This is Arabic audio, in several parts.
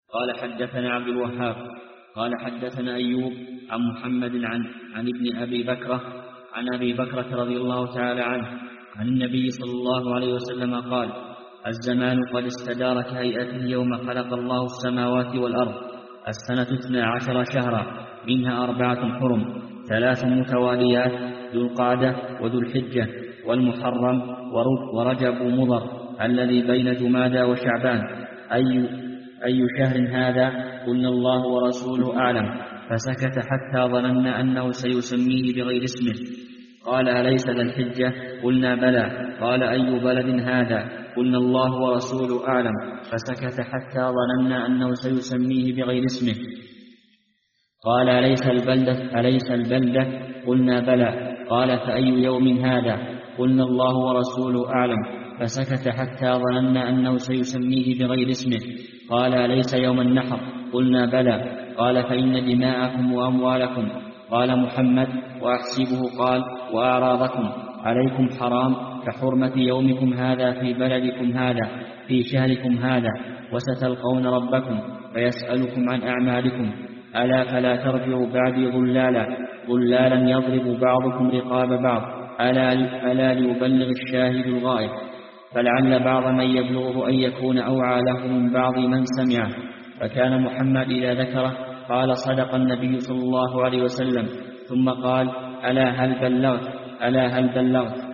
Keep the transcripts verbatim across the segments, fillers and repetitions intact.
قال حدثنا عبد الوهاب قال حدثنا أيوب عن محمد عن, عن ابن أبي بكرة عن أبي بكرة رضي الله تعالى عنه عن النبي صلى الله عليه وسلم قال: الزمان قد استدار كهيئته يوم خلق الله السماوات والأرض. السنة اثنا عشر شهرا، منها أربعة حرم، ثلاث متواليات: ذو القعدة وذو الحجة والمحرم ورجب مضر الذي بين جمادى وشعبان. أي, أي شهر هذا؟ قلنا: الله ورسوله أعلم. فسكت حتى ظننا أنه سيسميه بغير اسمه. قال: أليس ذا الحجة؟ قلنا: بلى. قال: أي بلد هذا؟ قلنا: الله ورسوله أعلم. فسكت حتى ظننا أنه سيسميه بغير اسمه. قال: أليس البلدة؟ أليس البلدة؟ قلنا: بلى. قال: فأي يوم هذا؟ قلنا: الله ورسوله أعلم. فسكت حتى ظننا أنه سيسميه بغير اسمه. قال: أليس يوم النحر؟ قلنا: بلى. قال: فإن دماءكم وأموالكم. قال محمد: وأحسبه قال: وأعراضكم عليكم حرام كحرمة يومكم هذا في بلدكم هذا في شهركم هذا، وستلقون ربكم فيسألكم عن أعمالكم. ألا فلا ترجعوا بعدي ضلالا ضلالا يضرب بعضكم رقاب بعض. ألا, ألا ليبلغ الشاهد الغائب، فلعل بعض من يبلغه أن يكون أوعى له من بعض من سمعه. فكان محمد إذا ذكره قال: صدق النبي صلى الله عليه وسلم، ثم قال: ألا هل بلغت ألا هل بلغت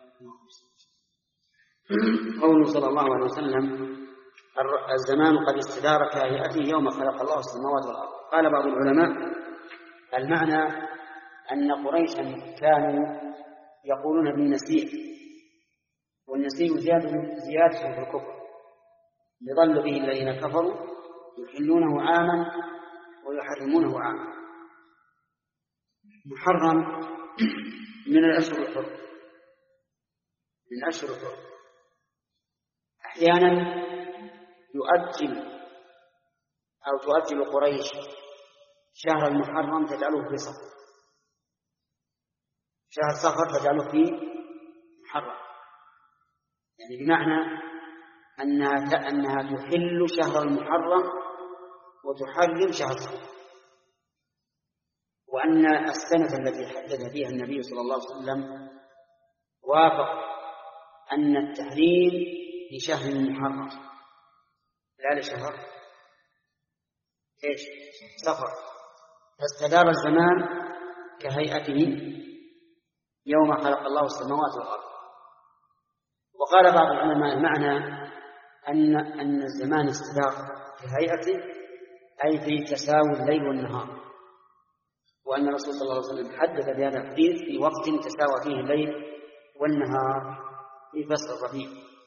قوله صلى الله عليه وسلم: الزمان قد استدار كهيئته يوم خلق الله السماوات والأرض. قال بعض العلماء: المعنى أن قريشا كانوا يقولون بالنسيء، والنسيء زيادة في الكفر، يضل به الذين كفروا يحلونه عاما ويحرمونه عاما. محرم من الأشهر الحرم، من الأشهر الحرم. أحيانا يؤجل أو تؤجل قريش شهر المحرم تجعله في صفر، شهر صفر تجعله في محرم، يعني بمعنى أنها أنها تحل شهر المحرم وتحرم شهر صفر. وأن السنة التي حدد فيها النبي صلى الله عليه وسلم وافق أن التحريم لشهر المحرم لا لشهر إيش؟ صفر. فاستدار الزمان كهيئته يوم خلق الله السماوات والأرض. وقال بعض العلماء: المعنى أن أن الزمان استدار كهيئته أي في تساوي الليل والنهار، وأن الرسول صلى الله عليه وسلم حدد بهذا الحديث في وقت تساوى فيه الليل والنهار في فصل الربيع.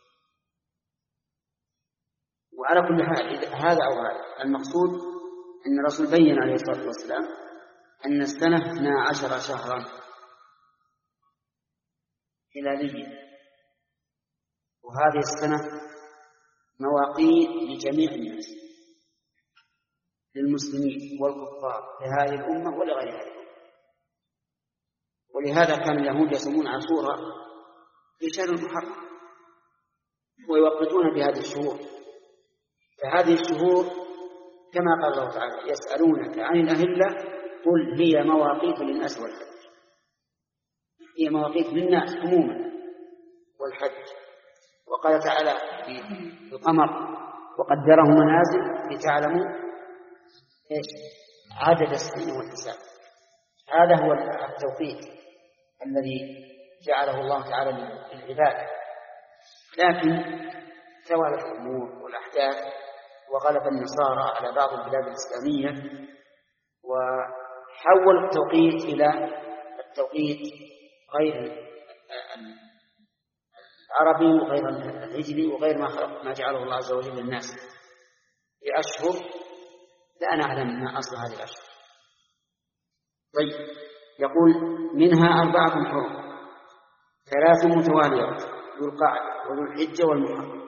وعلى كل حال هذا أو هذا، المقصود أن الرسول بين عليه الصلاة والسلام أن السنة اثنا عشر شهرا هلالية، وهذه السنة مواقيت لجميع الناس، للمسلمين والكفار في هذه الأمة ولغير هذه الأمة. ولهذا كان اليهود يصومون عاشوراء في شهر المحرم ويوقتون بهذه الشهور. فهذه الشهور كما قال الله تعالى: يسألونك عن الأهلة قل هي مواقيت للناس والحج. هي مواقيت للناس عموما والحج. وقال تعالى في القمر: وقدره منازل لتعلموا ايش عدد السنين والحساب. هذا هو التوقيت الذي جعله الله تعالى للعباد. لكن توالت الأمور والأحداث وغلب النصارى على بعض البلاد الإسلامية وحول التوقيت إلى التوقيت غير العربي وغير الهجري وغير ما خلق ما جعله الله عز وجل للناس بأشهر لا نعلم ما أصل هذه الأشهر. طيب، يقول: منها أربعة حرم، ثلاث متواليات: ذو القعدة وذو الحجة والمحرم.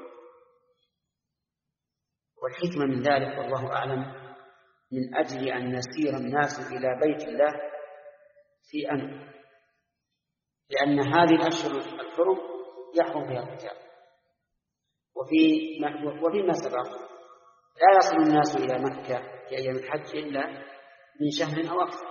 والحكمة من ذلك والله أعلم من أجل أن يسير الناس إلى بيت الله في أمن، لأن هذه الأشهر الحرم يحرم فيها القتال. وفي وفيما سبق لا يصل الناس إلى مكة في أيام الحج إلا من شهر أو أكثر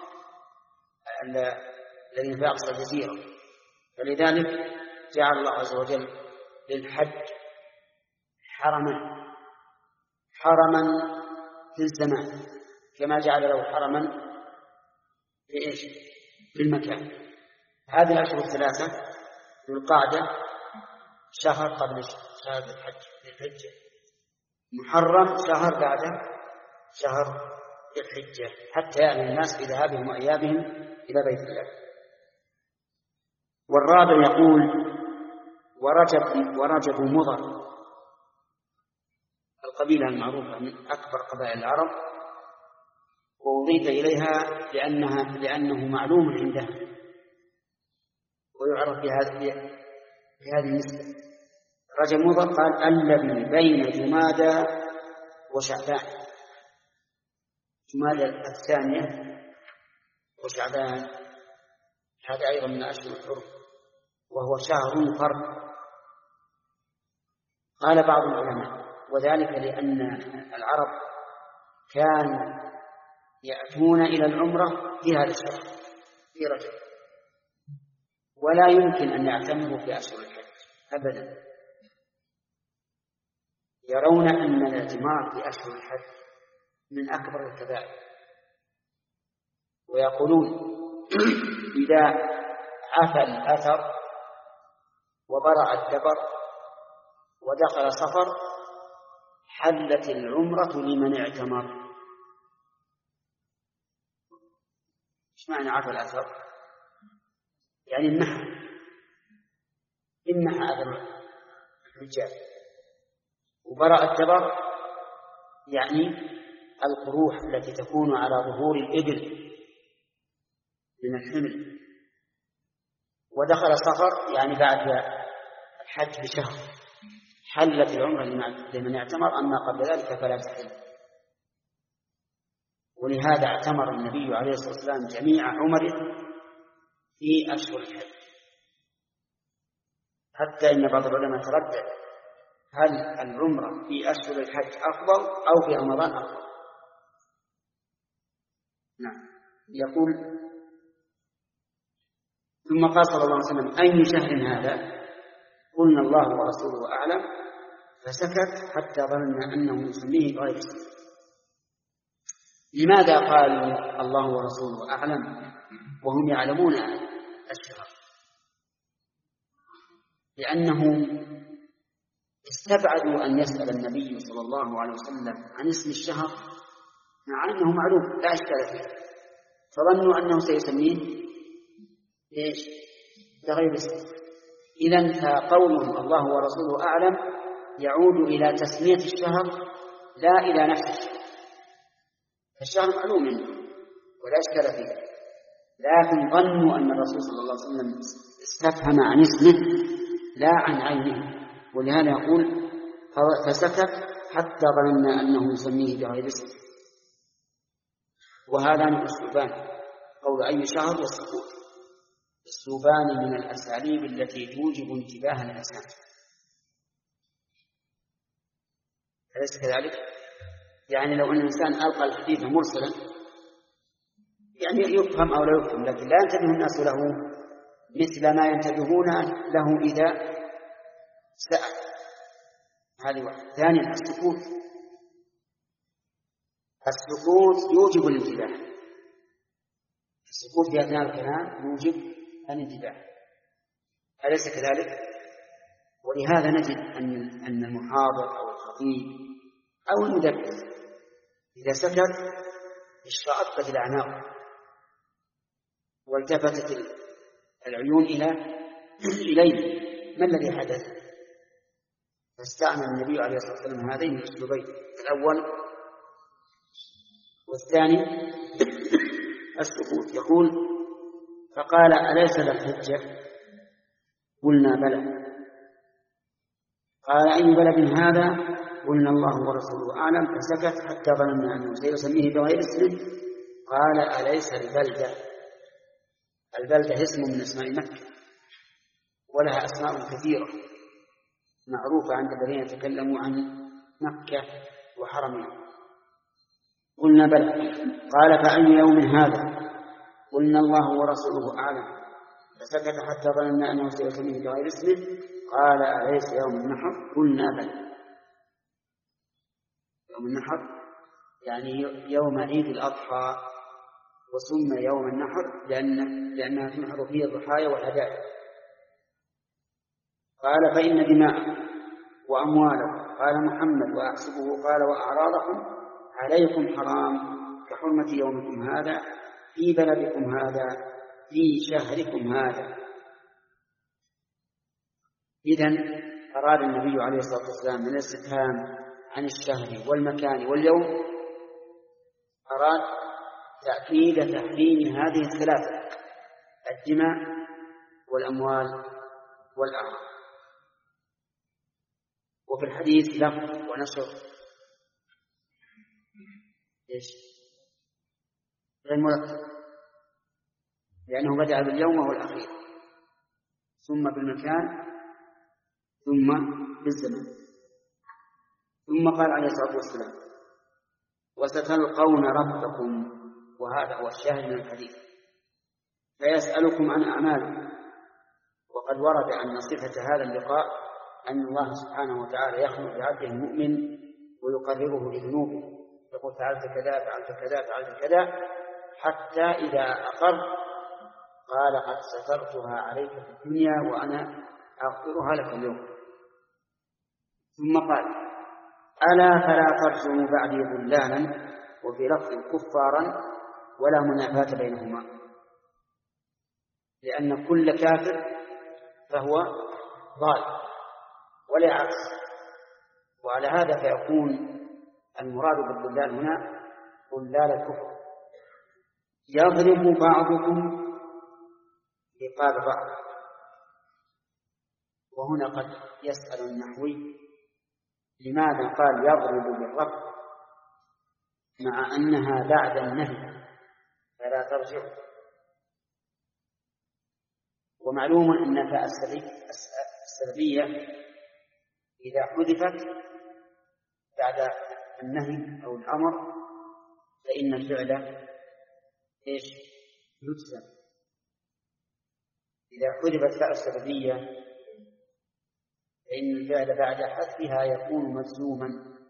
الذين في أقصى الجزيرة. فلذلك جعل الله عز وجل للحج حرما حرما في الزمان كما جعل له حرما في إيش؟ في المكان. هذه الأشهر الثلاثة ذو القعدة شهر قبل شهر الحج في الحجة، محرم شهر بعد شهر الحجة، حتى يأمن الناس بذهابهم وإيابهم إلى بيت الله. والرابع يقول ورجب ورجب مضر، القبيلة المعروفة من أكبر قبائل العرب، وأضيف إليها لأنها لأنه معلوم عندها ويعرف في هذه النسبة. رجب مضر قال الذي بين جمادى وشعبان، جمادى الثانية وشعبان هذا أيضا من أشهر الحرم وهو شهر فرد. قال بعض العلماء وذلك لأن العرب كان يأتون إلى العمرة في هذا الشهر في رجب، ولا يمكن أن يعتمروا في أشهر الحج أبدا، يرون أن الاعتمار في أشهر الحج من أكبر الكبائر، ويقولون إذا عفى الأثر وبرع الدبر ودخل صفر حلت العمرة لمن اعتمر. ايش معنى عفى الأثر؟ يعني النحر، إنها أثر الحجاج. وبرع الدبر يعني القروح التي تكون على ظهور الإبل من الحمل. ودخل صفر يعني بعد الحج بشهر حلت العمرة لمن اعتمر، أما قبل ذلك فلا تحل. ولهذا اعتمر النبي عليه الصلاة والسلام جميع عمره في أشهر الحج، حتى إن بعض العلماء تردد هل العمرة في أشهر الحج أفضل أو في رمضان أفضل. نعم. يقول ثم قال صلى الله عليه وسلم أي شهر هذا؟ قلنا الله ورسوله أعلم، فسكت حتى ظننا أنه يسميه بغير اسمه. لماذا قالوا الله ورسوله أعلم وهم يعلمون الشهر؟ لأنهم استبعدوا أن يسأل النبي صلى الله عليه وسلم عن اسم الشهر مع أنه معلوم لا إشكال فيه، فظنوا أنه سيسميه إيش؟ بغير اسم. إذن فقولهم الله ورسوله أعلم يعود إلى تسمية الشهر لا إلى نفس الشهر. الشهر معلوم منه ولا إشكال فيه، لكن ظنوا أن الرسول صلى الله عليه وسلم استفهم عن اسمه لا عن عينه، ولهذا يقول فسكت حتى ظننا أنه يسميه بغير اسم. وهذان الأسلوبان قول أي شهر والسكوت، أسلوبان من الأساليب التي توجب انتباه الإنسان، أليس كذلك؟ يعني لو أن الإنسان ألقى الحديث مرسلا يعني يفهم أو لا يفهم، لكن لا ينتبه الناس له مثل ما ينتبهون له إذا سأل. هذه واحدة. ثانيا السكوت، السكوت يوجب الانتباه، السكوت في أثناء الكلام يوجب الانتباه، أليس كذلك؟ ولهذا نجد أن أن المحاضر أو الخطيب أو المدرس إذا سكت اشتعطت الأعناق والتفتت العيون إلى إليه، ما الذي حدث؟ فاستعمل النبي عليه الصلاة والسلام هذين الأسلوبين، الأول والثاني السكوت. يقول فقال أليس لك حجة؟ قلنا بلى. قال أي بلد هذا؟ قلنا الله ورسوله أعلم، فسكت حتى ظننا أنه سيسميه بغير اسمه. قال أليس البلدة؟ البلدة اسم من أسماء مكة ولها أسماء كثيرة معروفة عند الذين يتكلموا عن مكة وحرمين. قلنا بلى. قال فأي يوم هذا؟ قلنا الله ورسوله أعلم. فسكت حتى ظننا أنه سيسميه بغير اسمه. قال أليس يوم النحر؟ قلنا بلى. يوم النحر يعني يوم عيد الأضحى، وسمى يوم النحر لأن لأنها تنحر فيه الضحايا والهدايا. قال فإن دماءكم وأموالكم، قال محمد وأحسبه قال وأعراضكم عليكم حرام كحرمة يومكم هذا في بلدكم هذا في شهركم هذا. إذن أراد النبي عليه الصلاة والسلام من الاستفهام عن الشهر والمكان واليوم أراد تأكيد تحريم هذه الثلاثة: الدماء والأموال والأعراض. وفي الحديث لفظ ونشر إيش؟ غير مرتب، لأنه بدأ باليوم وهو الأخير، ثم بالمكان، ثم بالزمان، ثم قال عليه الصلاة والسلام وستلقون ربكم، وهذا هو الشاهد من الحديث، فيسألكم عن أعمالكم. وقد ورد أن صفة هذا اللقاء أن الله سبحانه وتعالى يخلق بعبده المؤمن ويقرره لذنوبه، يقول فعلت كذا فعلت كذا فعلت كذا، حتى إذا أقر قال قد سترتها عليك في الدنيا وأنا أغفرها لك اليوم. ثم قال ألا فلا ترجعوا بعدي ضلالا، وفي لفظ كفارا، ولا منافاة بينهما، لأن كل كافر فهو ضال ولا عكس. وعلى هذا فيكون المراد بالضلال هنا ضلال الكفر. يضرب بعضكم رقاب بعض. وهنا قد يسأل النحوي لماذا قال يضرب بالرفع مع أنها بعد النهي فلا ترجع؟ ومعلوم أن فاء السببية إذا حذفت بعد النهي أو الأمر فإن الفعل إيش؟ يجزم. إذا حذفت فاء السببية فإن الفعل بعد حذفها يكون مجزوما.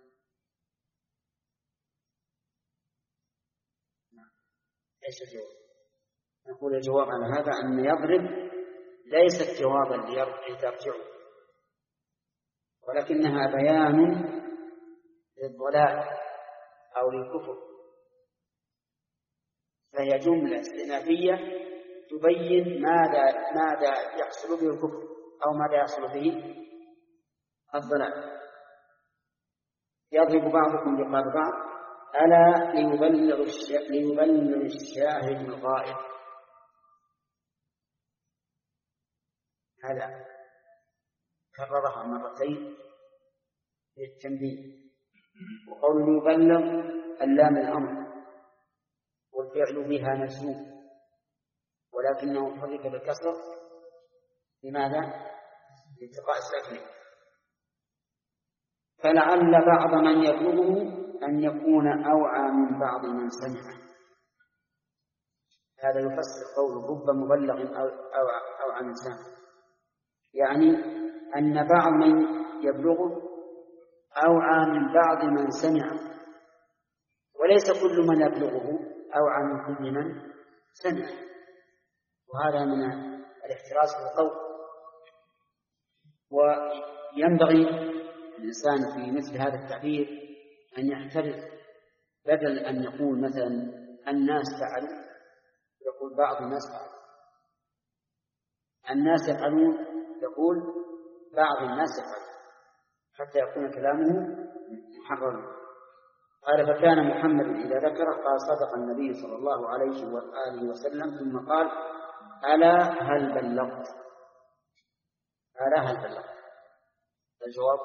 ايش الجواب؟ نقول الجواب على هذا أن يضرب ليست جوابا لترجعوا، ولكنها بيان للضلال أو للكفر، فهي جملة استئنافية تبين ماذا ماذا يحصل به الكفر أو ماذا يحصل به الضلال. يضرب بعضكم رقاب بعض ألا ليبلغ ليبلغ الشاهد الغائب. هذا كررها مرتين للتنبيه. وقول يبلغ اللام الأمر والفعل بها مجزوم، ولكنه حرك بالكسر. لماذا؟ لالتقاء الساكنين. فلعل بعض من يبلغه أن يكون أوعى من بعض من سمع. هذا يفسر قول رب مبلغ أو أوعى من سمع، يعني أن بعض من يبلغه أوعى من بعض من سمع، وليس كل من يبلغه أوعى من كل من سمع. وهذا من الاحتراز في القول. وينبغي الإنسان في مثل هذا التعبير أن يحترز، بدل أن يقول مثلا الناس فعلوا يقول بعض الناس فعلوا، الناس يفعلون يقول بعض الناس يفعلون، حتى يكون كلامه محررا. قال فكان محمد إذا ذكر قال صدق النبي صلى الله عليه وآله وسلم، ثم قال ألا هل بلغت؟ ألا هل بلغت؟ الجواب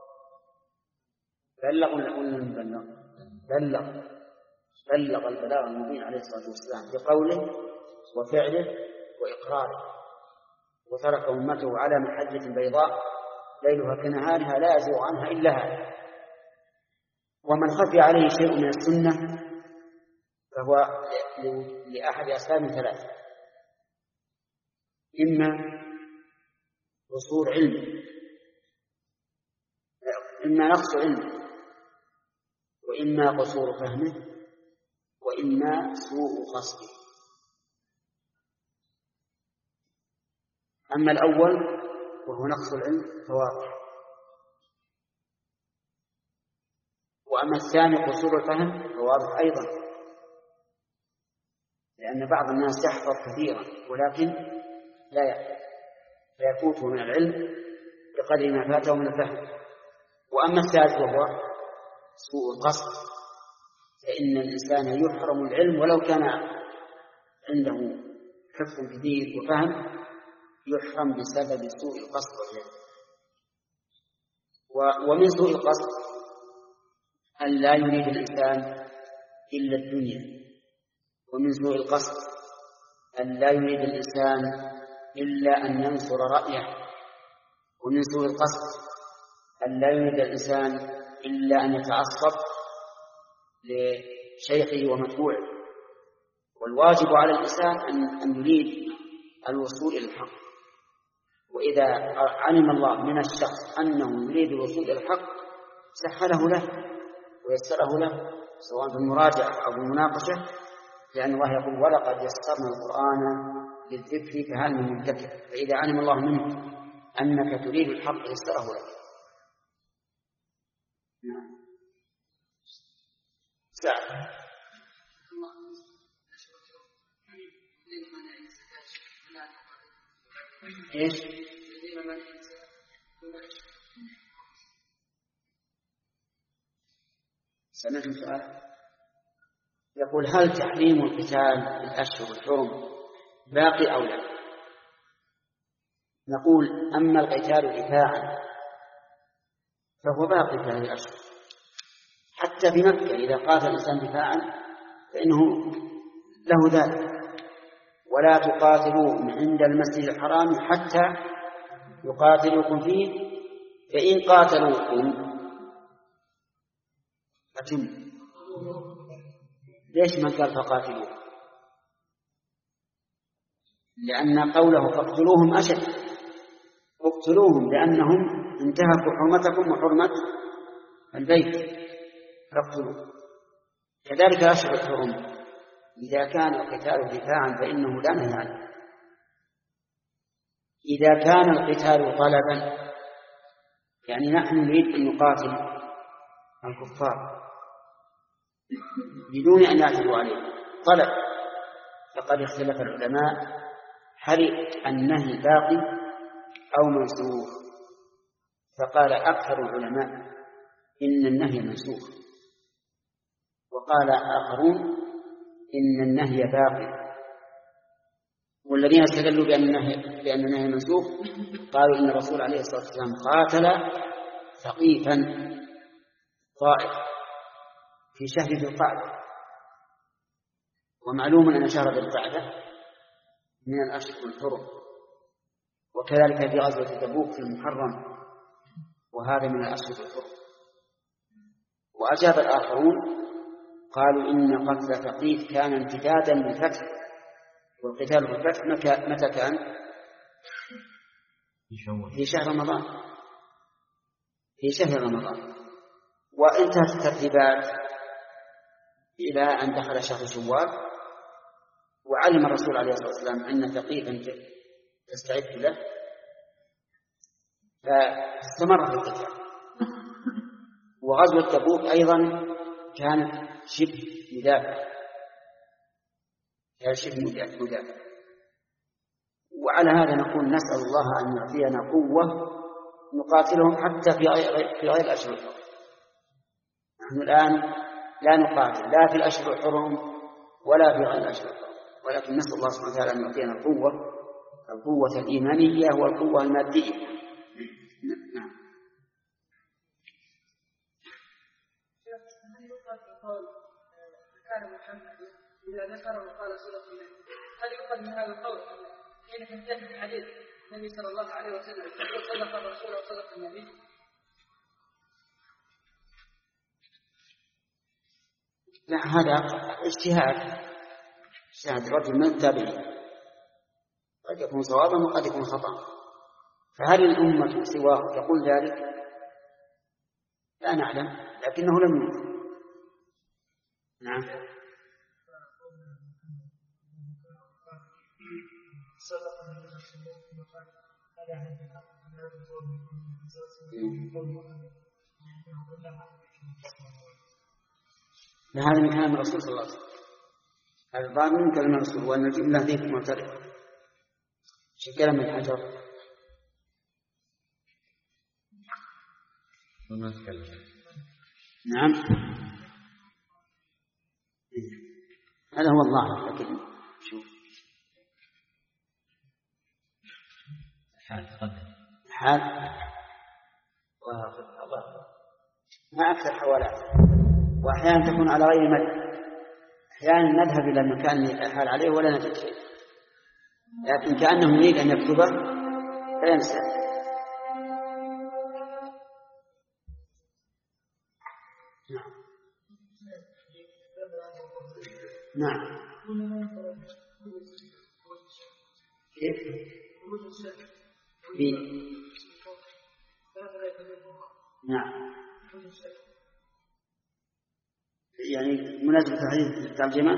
بلغ ولا لم بلغ؟ بلغ بلغ البلاغ المبين عليه الصلاة والسلام بقوله وفعله وإقراره، وترك أمته على محجة بيضاء ليلها كنهارها لا يزيغ عنها إلا هذا. ومن خفي عليه شيء من السنة فهو لأحد أسباب ثلاثة: إما قصور علم، إما نقص علم، وإما قصور فهمه، وإما سوء قصده. أما الأول وهو نقص العلم فواضح، وأما الثاني قصور الفهم فواضح أيضا، لأن بعض الناس يحفظ كثيرا ولكن لا يحفظ فيفوته من العلم بقدر ما فاته من الفهم. وأما الثالث وهو سوء القصد، فإن الإنسان يحرم العلم ولو كان عنده حفظ جديد وفهم، يحرم بسبب سوء القصد والعلم. ومن سوء القصد أن لا يريد الإنسان إلا الدنيا، ومن سوء القصد أن لا يريد الإنسان إلا أن ينصر رأيه، ومن سوء القصد أن لا يريد الإنسان إلا أن يتعصب لشيخه ومتبوعه. والواجب على الإنسان أن يريد الوصول إلى الحق، وإذا علم الله من الشخص أنه يريد الوصول إلى الحق سهله له ويسره له، سواء بالمراجعة أو بالمناقشة، لأن الله يقول: ولقد يسرنا القرآن للذكر فهل من مدكر. فإذا علم الله منك أنك تريد الحق يسره لك. نعم. ساعة. إيش؟ سمعت سؤال يقول: هل تحريم القتال في الأشهر الحرم باقي أو لا؟ نقول: أما القتال دفاعا فهو باقي في هذه الأشهر، حتى في مكة إذا قاتل الإنسان دفاعا فإنه له ذلك. ولا تقاتلوهم عند المسجد الحرام حتى يقاتلوكم فيه، فإن قاتلوكم فتم. ليش من قال فقاتلوه؟ لأن قوله فاقتلوهم أشد، اقتلوهم لأنهم انتهكوا حرمتكم وحرمة البيت فاقتلوه. كذلك أشهر الحرم إذا كان القتال دفاعا فإنه لا نهي عنه. إذا كان القتال طلبا، يعني نحن نريد أن نقاتل الكفار بدون أن يعتدوا عليه طلب، فقد اختلف العلماء هل النهي باقي أو منسوخ. فقال أكثر العلماء إن النهي منسوخ، وقال آخرون إن النهي باقي. والذين استدلوا بأن النهي بأن النهي منسوخ قالوا إن الرسول عليه الصلاة والسلام قاتل ثقيفا طائف في شهر ذي القعدة، ومعلوم أن شهر ذي القعدة من الأشهر الحرم، وكذلك في غزوة تبوك في المحرم، وهذا من الأشهر الحرم. وأجاب الآخرون قالوا إن قتل ثقيف كان امتدادا للفتح، والقتال في الفتح متى كان؟ في شهر رمضان في شهر رمضان وانتهت الترتيبات إلى أن دخل شهر شوال، وعلم الرسول عليه الصلاة والسلام أن ثقيفا تستعد له فاستمر في القتال. وغزوة تبوك أيضا كانت شبه مدافع كانت شبه مدافع. وعلى هذا نقول نسأل الله أن يعطينا قوة نقاتلهم حتى في غير الأشهر الحرم. نحن الآن لا نقاتل لا في الأشهر الحرم ولا في غير الأشهر الحرم، ولكن نسأل الله سبحانه وتعالى أن يعطينا القوة القوة الإيمانية والقوة المادية. نعم. كان محمد إذا ذكر وقال صدق الله، هل يقال من هذا القول حين تنتهي الحديث النبي صلى الله عليه وسلم يقول صدق الرسول وصدق النبي؟ لا، هذا اجتهاد اجتهاد الرجل من التابعين، قد يكون صوابا وقد يكون خطأ. فهل الأمة سواه تقول ذلك؟ لا نعلم، لكنه لم ينكر. نعم. هذا من كلام الرسول صلى الله عليه وسلم، هذا ظاهر من كلام الرسول، وأن الجملة ذيك معترضة شكلا من الحجر. نعم، هذا هو الظاهر. لكن شوف حال قدر حال ما أكثر حوالات، وأحيانا تكون على غير مد. أحيانا نذهب إلى المكان اللي الحال عليه ولا نجد شيء، لكن كأنه يريد أن يكتبه فينسى. نعم نعم. كيف؟ نعم، يعني مناسبة حديث الترجمة.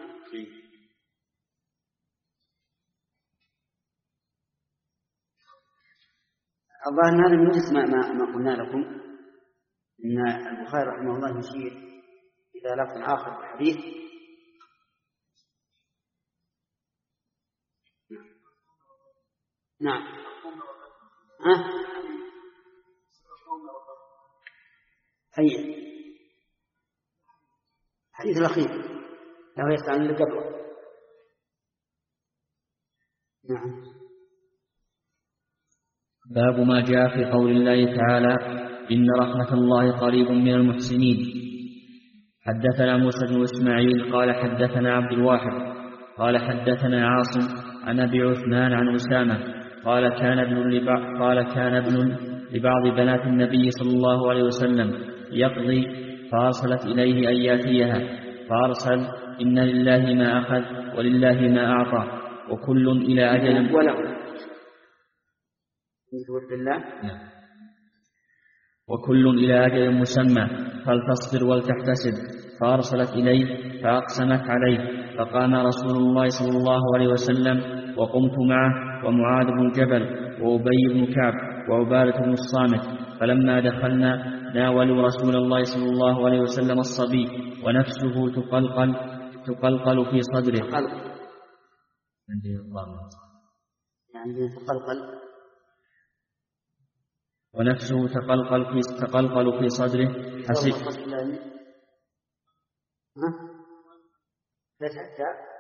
الظاهر أن هذا من جنس ما, ما قلنا لكم، إن البخاري رحمه الله يشير إلى لفظ آخر في الحديث. نعم. ها؟ هيا الحديث الأخير له يسأل اللي قبله. نعم. باب ما جاء في قول الله تعالى: إن رحمة الله قريب من المحسنين. حدثنا موسى بن إسماعيل قال حدثنا عبد الواحد قال حدثنا عاصم عن أبي عثمان عن أسامة قال كان ابن لبعض قال كان ابن لبعض بنات النبي صلى الله عليه وسلم يقضي، فأرسلت إليه أن يأتيها، فأرسل: إن لله ما أخذ ولله ما أعطى وكل إلى أجل وله وكل إلى أجل مسمى فلتصبر ولتحتسب. فأرسلت إليه فأقسمت عليه، فقام رسول الله صلى الله عليه وسلم وقمت معه ومعاذ بن جبل وأبي بن كعب وعبادة بن الصامت، فلما دخلنا ناولوا رسول الله صلى الله عليه وسلم الصبي ونفسه تقلقل تقلقل في صدره. يعني تقلقل ونفسه تقلقل في تقلقل في صدره. حسب ها؟ ليس حتى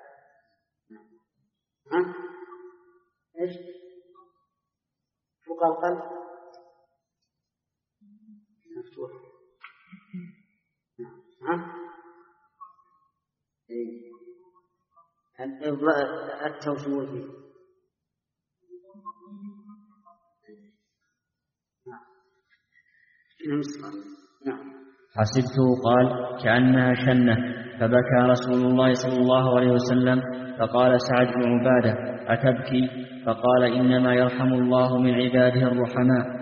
ها؟ إيش؟ تقلقل مفتوح. ها؟ إيه. التوسول فيه. نعم. حسبته قال كأنها شنة، فبكى رسول الله صلى الله عليه وسلم، فقال سعد بن عبادة: أتبكي؟ فقال: إنما يرحم الله من عباده الرحماء.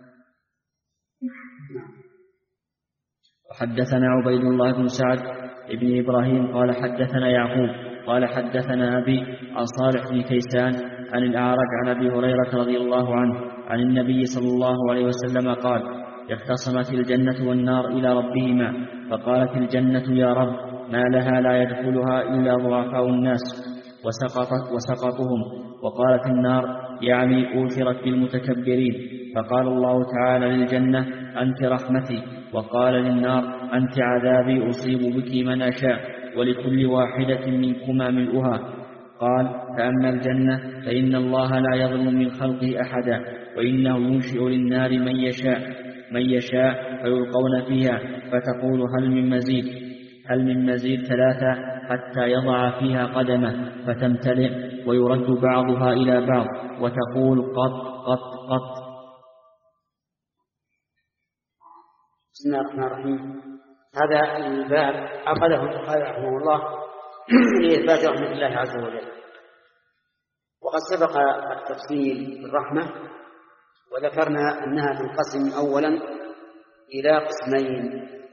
وحدثنا عبيد الله بن سعد بن إبراهيم قال حدثنا يعقوب قال حدثنا أبي عن صالح بن كيسان عن الأعرج عن أبي هريرة رضي الله عنه عن النبي صلى الله عليه وسلم قال: اختصمت الجنة والنار إلى ربهما، فقالت الجنة: يا رب، ما لها لا يدخلها إلا ضعفاء الناس وسقطت وسقطهم. وقالت النار: يعني أوثرت بالمتكبرين. فقال الله تعالى للجنة: أنت رحمتي. وقال للنار: أنت عذابي أصيب بك من أشاء، ولكل واحدة منكما ملؤها. قال: فأما الجنة فإن الله لا يظلم من خلقه أحدا، وإنه ينشئ للنار من يشاء من يشاء فيلقون فيها، فتقول: هل من مزيد هل من مزيد ثلاثة، حتى يضع فيها قدمه فتمتلئ، ويرد بعضها إلى بعض، وتقول: قط قط قط. بسم الله الرحمن الرحيم. هذا الباب عقده البخاري رحمه الله لإثبات رحمة الله عز وجل. وقد سبق التفصيل بالرحمة وذكرنا أنها تنقسم أولا إلى قسمين.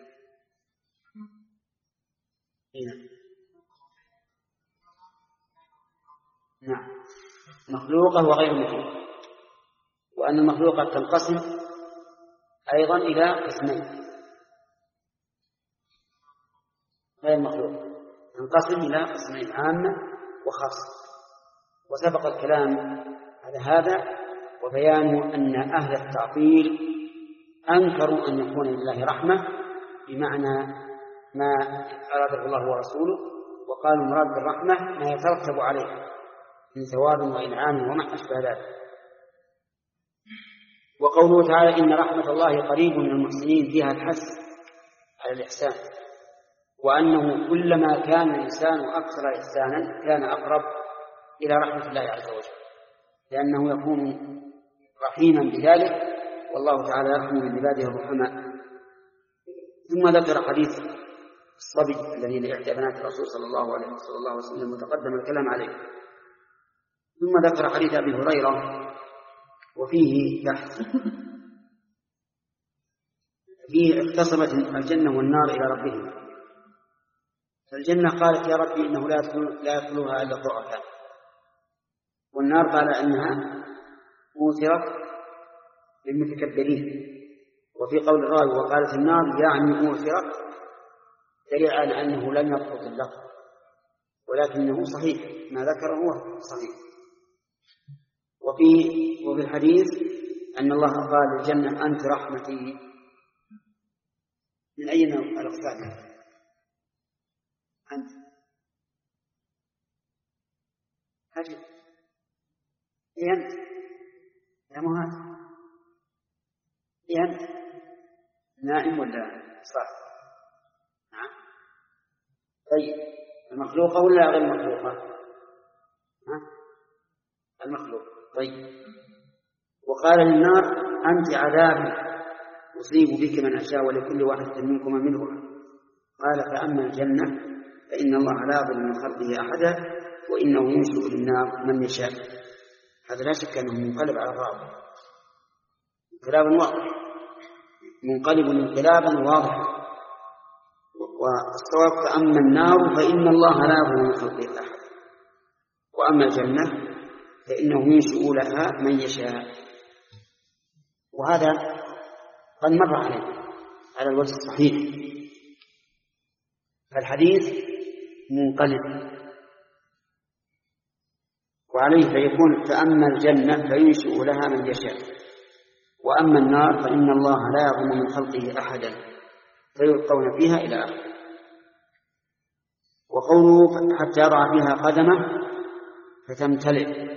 هنا. نعم، مخلوقة وغير مخلوقة، وأن المخلوقة تنقسم أيضا إلى قسمين. غير مخلوقة تنقسم إلى قسمين، عامة وخاصة، وسبق الكلام على هذا وبيان أن أهل التعطيل أنكروا أن يكون لله رحمة بمعنى ما أراده الله ورسوله، وقالوا المراد بالرحمة ما يترتب عليه من ثواب وإنعام وما أشبه ذلك. وقوله تعالى إن رحمة الله قريب من المحسنين فيها الحث على الإحسان، وأنه كلما كان الإنسان أكثر إحسانا كان أقرب إلى رحمة الله عز وجل، لأنه يكون رحيما بذلك، والله تعالى يرحم من عباده الرحماء. ثم ذكر حديث الصبي الذي لإحدى بنات الرسول صلى الله عليه صلى الله عليه وسلم وتقدم الكلام عليه. ثم ذكر حديث أبي هريرة وفيه بحث فيه اختصمت الجنة والنار إلى ربهم. فالجنة قالت يا ربي إنه لا يدخل لا يدخلها إلا الضعفاء، والنار قال أنها أوثرت للمتكبرين. وفي قول الراوي وقالت النار يعني أوثرت دليل على أنه لم يضبط اللفظ، ولكنه صحيح ما ذكره هو صحيح. وفي وفي الحديث أن الله قال للجنة أنت رحمتي. من أين الأقسام؟ أنت أجل إيه أنت يا مهات إيه أنت نائم ولا صح؟ نعم. طيب المخلوقة ولا غير المخلوقة؟ ها؟ المخلوق. طيب. وقال للنار أنت عذابي أصيب بك من أشاء ولكل واحد منكم منه. قال فأما الجنة فإن الله لا يظلم من خلقه أحدا وإنه ينشئ للنار من يشاء. هذا لا شك أنه منقلب على الراوي انقلابا واضح، منقلب انقلابا واضحا. والصواب فأما النار فإن الله لا يظلم من خلقه أحدا وأما الجنة فإنه ينشئ لها من يشاء. وهذا قد مر عليه على الوجه الصحيح، فالحديث منقلب وعليه فيكون فأما الجنة فينشئ لها من يشاء وأما النار فإن الله لا يظلم من خلقه أحدا فيلقون فيها إلى آخره. وقوله حتى يضع فيها قدمه فتمتلئ،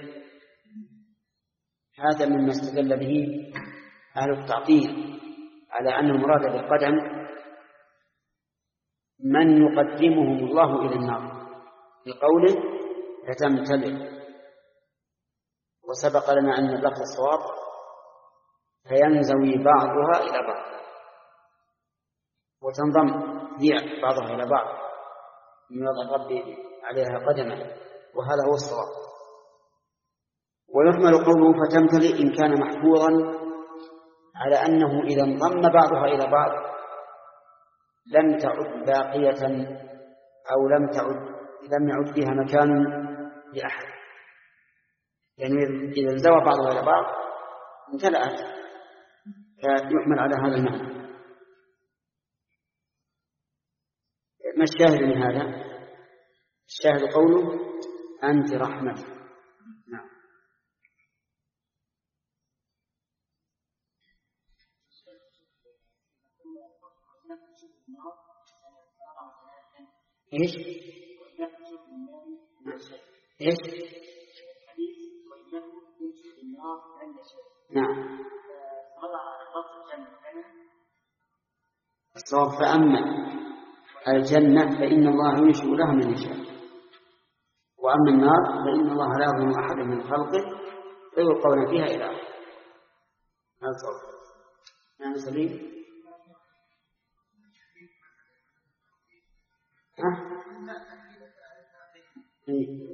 هذا مما استدل به أهل التعطيل على أن المراد بالقدم من يقدمهم الله إلى النار بقوله فتمتلئ. وسبق لنا أن اللفظ الصواب فينزوي بعضها إلى بعض وتنضم هي بعضها إلى بعض من وضع ربي عليها قدمه، وهذا هو الصواب. ويحمل قوله فتمتلئ إن كان محفوظا على أنه إذا انضم بعضها إلى بعض لم تعد باقية أو لم تعد لم يعد فيها مكان لأحد، يعني إذا انزوى بعضها إلى بعض امتلأت، فيحمل على هذا المعنى. ما الشاهد من هذا؟ الشاهد قوله أنت رحمتي. نعم. إيش؟ إيش؟ نعم. الصواب فأما الجنة فإن الله ينشئ لها من يشاء وأما النار فإن الله لا يظلم أحدا من خلقه فيلقون فيها إلى آخره. هذا الصواب. نعم سليم. ها؟ إيه؟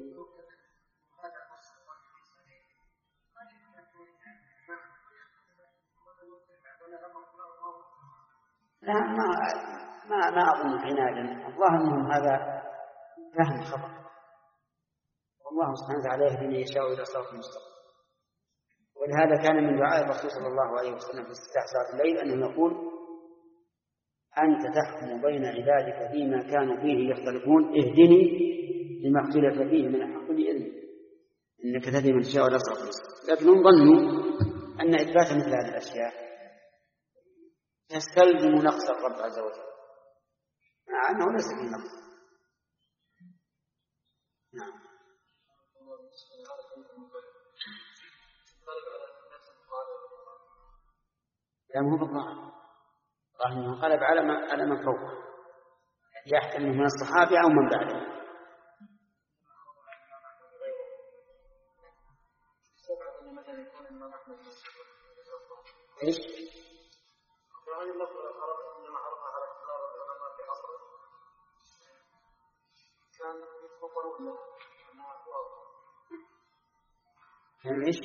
لا ما ما ما أظن عنادا، الظاهر أنهم هذا فهم خطأ، والله سبحانه وتعالى يهدي من يشاء إلى صراط مستقيم. ولهذا كان من دعاء الرسول صلى الله عليه وسلم في استفتاح صلاة الليل أنه يقول: أنت تحكم بين عبادك فيما كانوا فيه يختلفون اهدني لما اختلف فيه من الحق بإذنك إنك تهدي من تشاء إلى صراط مستقيم. لكنهم ظنوا أن إثبات مثل هذه الأشياء يستلزم نقص الرب عز وجل، مع أنه ليس فيه نقص. نعم. لا مو بالظاهر، الظاهر أنه انقلب على من على من فوقه، يحتمل من الصحابة أو من بعده. إيش؟ كان إيش؟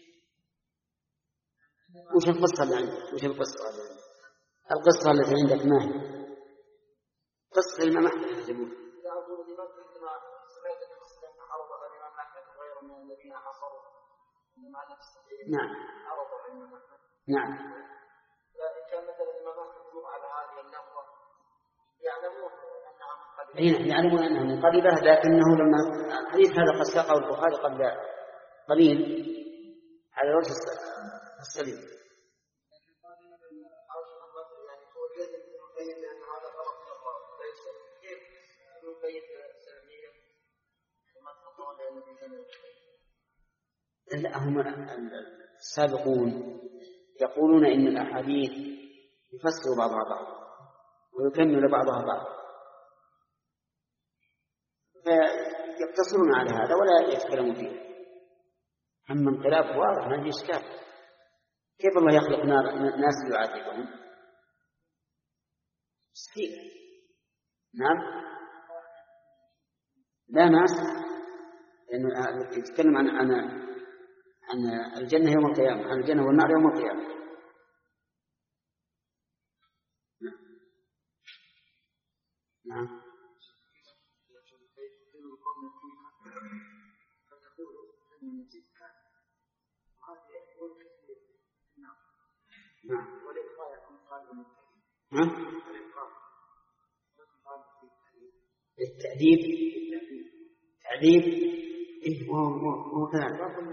وش القصة اللي عندك؟ وش القصة اللي عندك؟ القصة التي عندك ما هي؟ قصة الإمام أحمد يحسبون. نعم. نعم. كان مثلا الإمام أحمد على هذه النقطة يعلمون أنها يعلمون أنها منقلبة، لكنه لما الحديث هذا قد ساقه البخاري قبل قليل على الوجه السليم. لا، هم السابقون يقولون إن الأحاديث يفسر بعضها بعض ويكمل بعضها بعض، فيقتصرون على هذا ولا يتكلمون فيه. أما انقلاب واضح ما في إشكال. كيف الله يخلق ناس يعاتبهم؟ مستحيل. نعم. لا ناس، لأنه يتكلم عن عن عن الجنة يوم القيامة، عن الجنة والنار يوم القيامة. نعم. نعم. نعم. ها؟ التأديب تعذيب إيه هو هو هو كذا.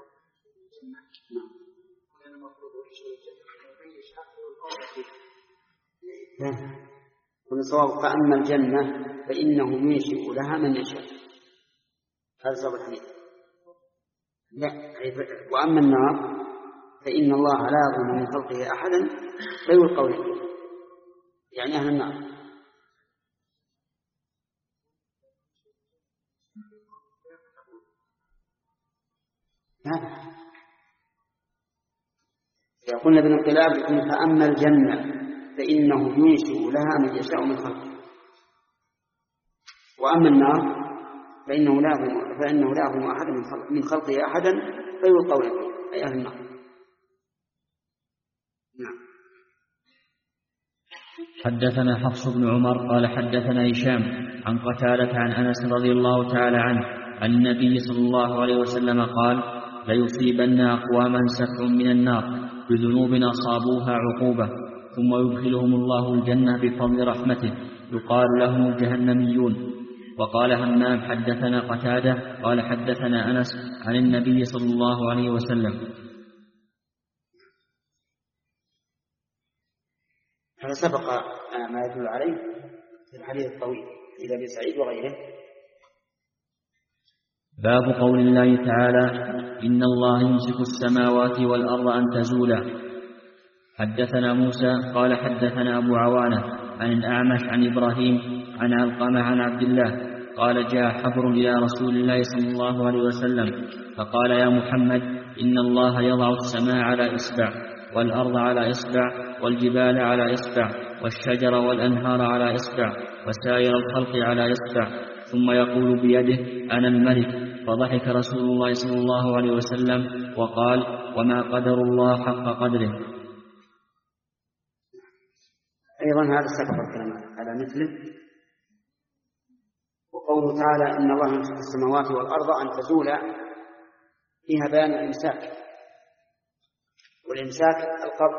والصواب فأما الجنة فإنه ينشئ لها من يشاء، هذا صواب الحديث. لا، وأما النار فإن الله لا يظلم من خلقه أحدا فيلقوا له، يعني أهل النار. يقول ابن القلاب فأما الجنة فإنه ينشئ لها من يشاء من خلقه، وأما النار فإنه لا يظلم فإنه لا يظلم أحد من خلقه أحدا فيلقوا له، أي أهل النار. نعم. حدثنا حفص بن عمر قال حدثنا هشام عن قتادة عن أنس رضي الله تعالى عنه عن النبي صلى الله عليه وسلم قال: ليصيبن أقواما سفع من النار بذنوب أصابوها عقوبة، ثم يدخلهم الله الجنة بفضل رحمته، يقال لهم الجهنميون. وقال همام حدثنا قتادة قال حدثنا أنس عن النبي صلى الله عليه وسلم. هذا سبق ما يدل عليه في الحديث الطويل إلى أبي سعيد وغيره. باب قول الله تعالى: إن الله يمسك السماوات والأرض أن تزولا. حدثنا موسى قال حدثنا أبو عوانة عن الأعمش عن إبراهيم عن علقمة عن عبد الله قال: جاء حبر إلى رسول الله صلى الله عليه وسلم فقال: يا محمد، إن الله يضع السماء على إصبع والأرض على إصبع والجبال على إصبع والشجر والأنهار على إصبع وسائر الخلق على إصبع، ثم يقول بيده أنا الملك. فضحك رسول الله صلى الله عليه وسلم وقال وما قدر الله حق قدره. أيضا هذا سبق الكلام على مثله. وقوله تعالى إن الله يمسك السماوات والأرض أن تزولا فيها بيان الإمساك، والإمساك القبض.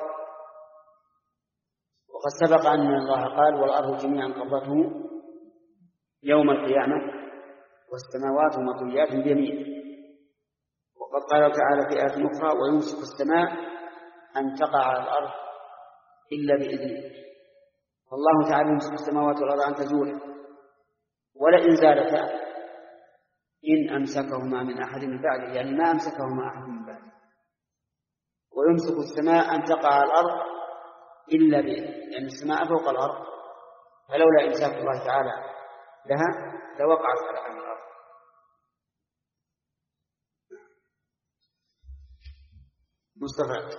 وقد سبق أن الله قال والأرض جميعا قبضته يوم القيامة والسماوات مطويات بيمينه. وقد قال تعالى في آية أخرى ويمسك السماء أن تقع على الأرض إلا بإذنه. فالله تعالى يمسك السماوات والأرض أن تزولا، ولئن زالتا إن أمسكهما من أحد من بعده، يعني ما أمسكهما أحد من بعده. ويمسك السماء أن تقع على الأرض إلا بإذنه، يعني السماء فوق الأرض، فلولا إمساك الله تعالى لها لوقعت على الأرض. مصطفى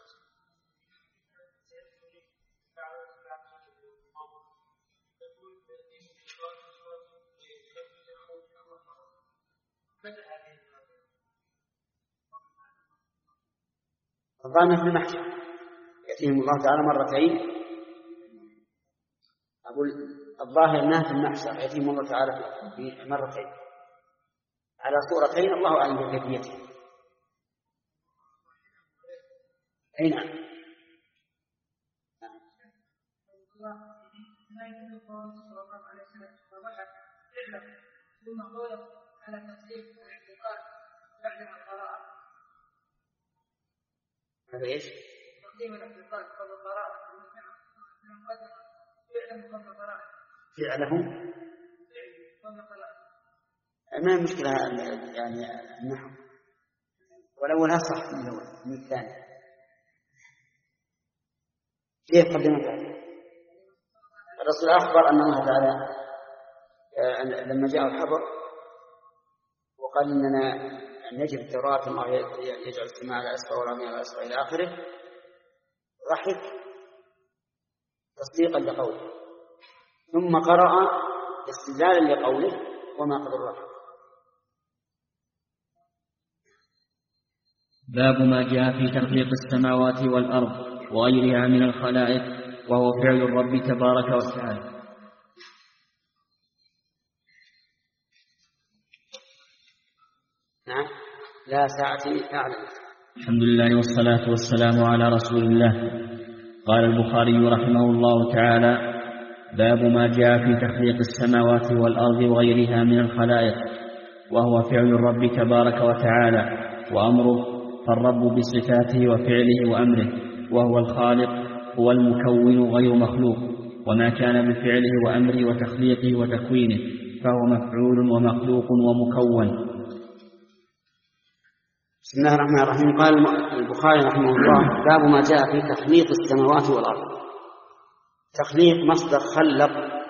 الظاهر في المحشر يأتيهم الله تعالى مرتين. أقول الظاهر أنها في المحشر يأتيهم الله تعالى في مرتين على صورتين، الله أعلم بكيفيته. أي نعم. ثم قال على تصديق الاعتقاد بعد القراءة. هذا ايش؟ تقديم الاعتقاد قبل القراءة مقدم فعله قبل القراءة. فعله قبل القراءة. ما مشكلة يعني النحو، والأول أصح من الأول من الثاني. كيف قدم فعله؟ الرسول أخبر أن الله تعالى لما جاء الحبر وقال إننا نجد التوراة الله يجعل السماء على أسفل والأرض على أسفل إلى آخره، ضحك تصديقا لقوله، ثم قرأ استدلالا لقوله وما قدر الله. باب ما جاء في تخليق السماوات والأرض وغيرها من الخلائق وهو فعل الرب تبارك وتعالى. نعم لا ساعة أعلم. الحمد لله والصلاة والسلام على رسول الله. قال البخاري رحمه الله تعالى باب ما جاء في تخليق السماوات والأرض وغيرها من الخلائق وهو فعل الرب تبارك وتعالى وأمره، فالرب بصفاته وفعله وأمره، وهو الخالق هو المكون غير مخلوق، وما كان بفعله وأمره وتخليقه وتكوينه فهو مفعول ومخلوق ومكون. بسم الله الرحمن الرحيم. قال البخاري رحمه الله باب ما جاء في تخليق السماوات والأرض. تخليق مصدر خلق،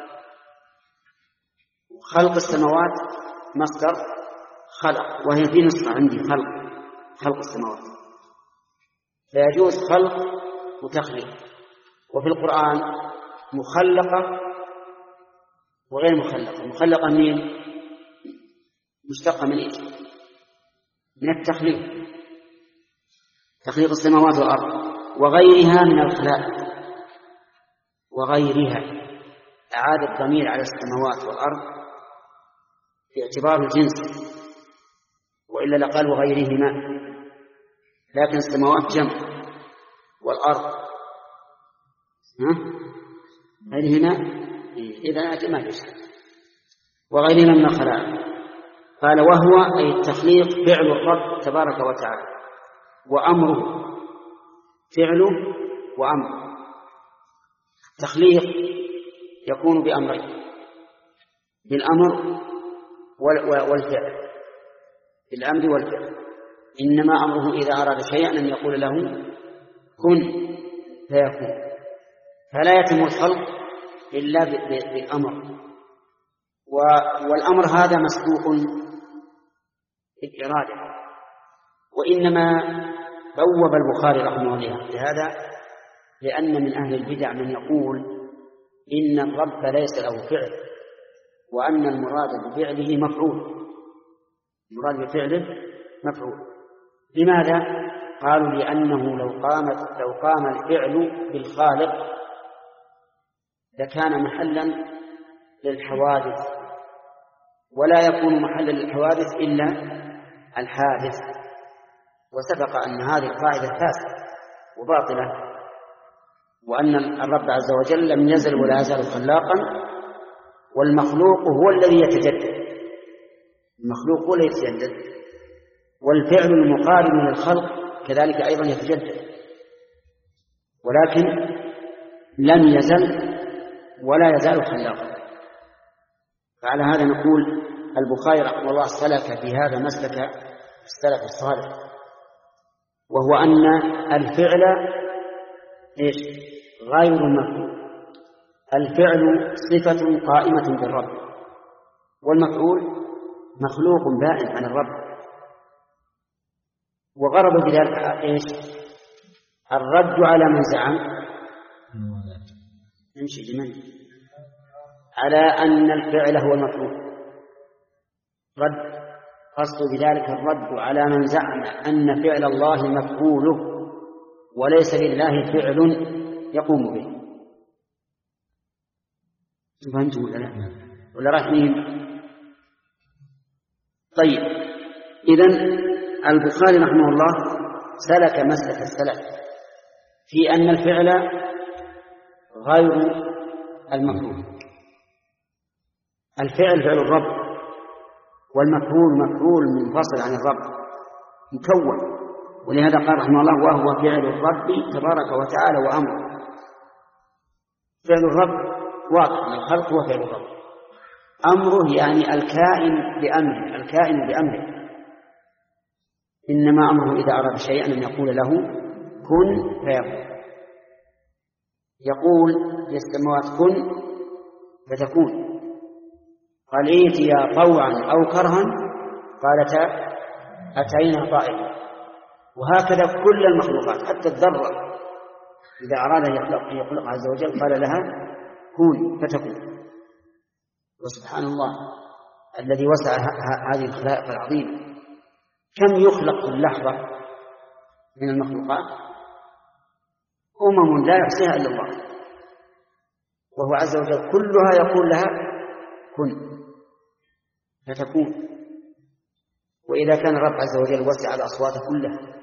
خلق السماوات مصدر خلق، وهي في نسخة عندي خلق خلق السماوات، فيجوز خلق وتخليق. وفي القرآن مخلقة وغير مخلقة. مخلقة من مشتقة من إيش؟ من التخليق، تخليق السماوات والأرض وغيرها من الخلائق. وغيرها أعاد الضمير على السماوات والأرض باعتبار الجنس، وإلا لقال وغيرهما، لكن السماوات جمع والأرض غيرهما إذا ما يشهد وغيرهما من الخلائق. قال وهو أي التخليق فعل الرب تبارك وتعالى وأمره، فعله وأمره. التخليق يكون بأمرين، بالأمر والفعل، بالأمر والفعل. إنما أمره إذا أراد شيئا أن يقول له كن فيكون، فلا يتم الخلق إلا بالأمر، والأمر هذا مسبوق بالإرادة. وإنما بوب البخاري رحمه الله لهذا لأن من أهل البدع من يقول إن الرب ليس له فعل وأن المراد بفعله مفعول، المراد بفعله مفعول. لماذا؟ قالوا لأنه لو قامت لو قام الفعل بالخالق لكان محلا للحوادث، ولا يكون محلا للحوادث إلا الحادث، وسبق أن هذه القاعدة فاسدة وباطلة، وأن الرب عز وجل لم يزل ولا يزال خلاقا، والمخلوق هو الذي يتجدد، المخلوق هو الذي يتجدد، والفعل المقارن للخلق كذلك أيضا يتجدد، ولكن لم يزل ولا يزال خلاقا. فعلى هذا نقول البخاري رحمه الله سلك في هذا مسلك السلف الصالح، وهو أن الفعل إيش؟ غير مفعول، الفعل صفة قائمة بالرب، والمفعول مخلوق بائن عن الرب. وغرض بذلك إيش؟ الرد على من زعم نمشي جميل على أن الفعل هو المفعول، رد قصد بذلك الرد على من زعم أن فعل الله مفعوله وليس لله فعل يقوم به. فهمتم ولا لا؟ ولا رايحين؟ طيب، إذن البخاري رحمه الله سلك مسلك السلف في أن الفعل غير المفعول، الفعل فعل الرب، والمفعول مفعول منفصل عن الرب مكون، ولهذا قال رحمه الله وهو فعل الرب تبارك وتعالى وأمره. فعل الرب واقع، الخلق هو فعل الرب، أمره يعني الكائن بأمره، الكائن بأمره، إنما أمره إذا أراد شيئا أن يقول له كن فيكون، يقول للسماوات كن فتكون، قال ائتيا طوعا أو كرها قالتا أتينا طائعين. وهكذا كل المخلوقات حتى الذرة إذا أراد أن يخلق يخلق عز وجل قال لها كون فتكون. وسبحان الله الذي وسع هذه الخلائق العظيمة، كم يخلق في اللحظة من المخلوقات، أمم لا يحصيها إلا الله، وهو عز وجل كلها يقول لها كن فتكون. وإذا كان الرب عز وجل وسع الأصوات كلها،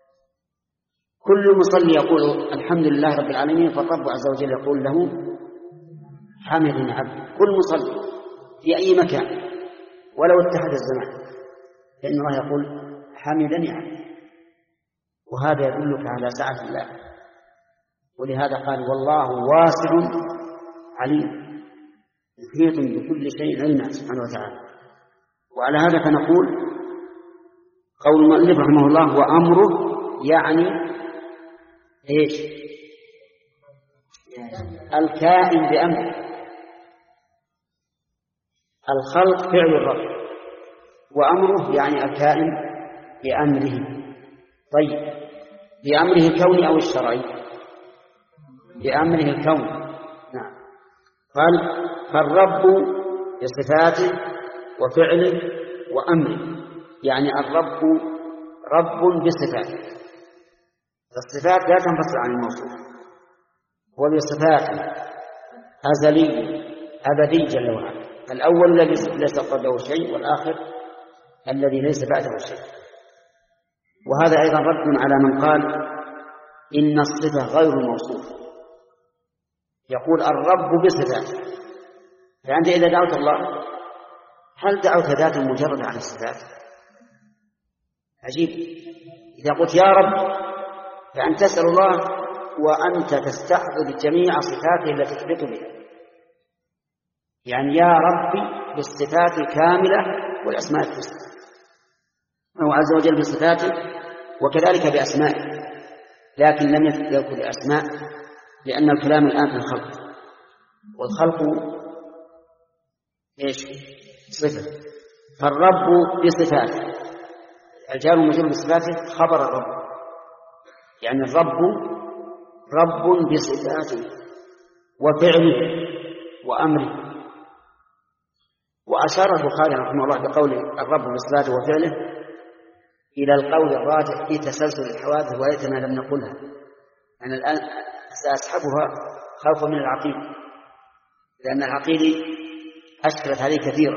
كل مصلي يقول الحمد لله رب العالمين، فالرب عز وجل يقول له حمدني عبدي. كل مصلي في أي مكان ولو اتحد الزمان فإن الله يقول حمدني عبدي، وهذا يدلك على سعة الله. ولهذا قال والله واسع عليم محيط بكل شيء علما سبحانه وتعالى. وعلى هذا فنقول قول المؤلف رحمه الله وأمره يعني إيش؟ الكائن بأمره، الخلق فعل الرب، وأمره يعني الكائن بأمره. طيب، بأمره الكوني أو الشرعي؟ بأمره الكوني. نعم. قال فالرب بصفاته وفعله وأمره، يعني الرب رب بصفاته، الصفات لا تنفصل عن الموصوف، وبصفاته أزلي أبدي جل وعلا، الأول الذي ليس قبله شيء، والآخر الذي ليس بعده شيء. وهذا أيضا رد على من قال إن الصفة غير الموصوف، يقول الرب بصفاته، فأنت إذا دعوت الله هل دعوت ذات مجرد عن الصفات؟ عجيب. إذا قلت يا رب فأن تسأل الله وأنت تستحضر جميع صفاته التي تثبت بها، يعني يا ربي بالصفات الكاملة والأسماء الحسنى، هو عز وجل بصفاته وكذلك بأسمائه، لكن لم يذكر الأسماء لأن الكلام الآن في الخلق، والخلق إيش؟ صفة. فالرب بصفاته، الجار والمجرور بصفاته خبر الرب، يعني الرب رب بصفاته وفعله وأمره. وأشار البخاري رحمه الله بقول الرب بصفاته وفعله إلى القول الراجح في تسلسل الحوادث وآية ما لم نقلها. أنا الآن سأسحبها خوفا من العقيل، لأن العقيل أشكلت عليه كثيرا.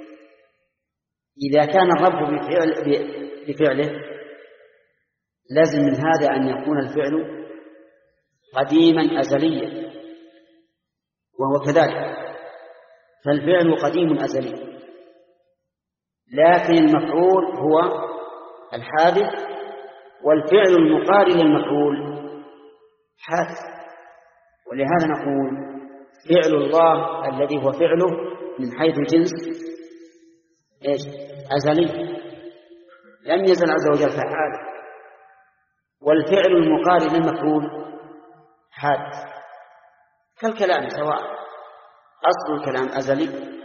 إذا كان الرب بفعل بفعله لازم من هذا أن يكون الفعل قديما أزليا، وهو كذلك، فالفعل قديم أزلي، لكن المفعول هو الحادث، والفعل المقارن للمفعول حادث. ولهذا نقول فعل الله الذي هو فعله من حيث الجنس إيش؟ أزلي، لم يزل عز وجل فعالا. والفعل المقارن للمفعول حادث، كالكلام سواء، أصل الكلام أزلي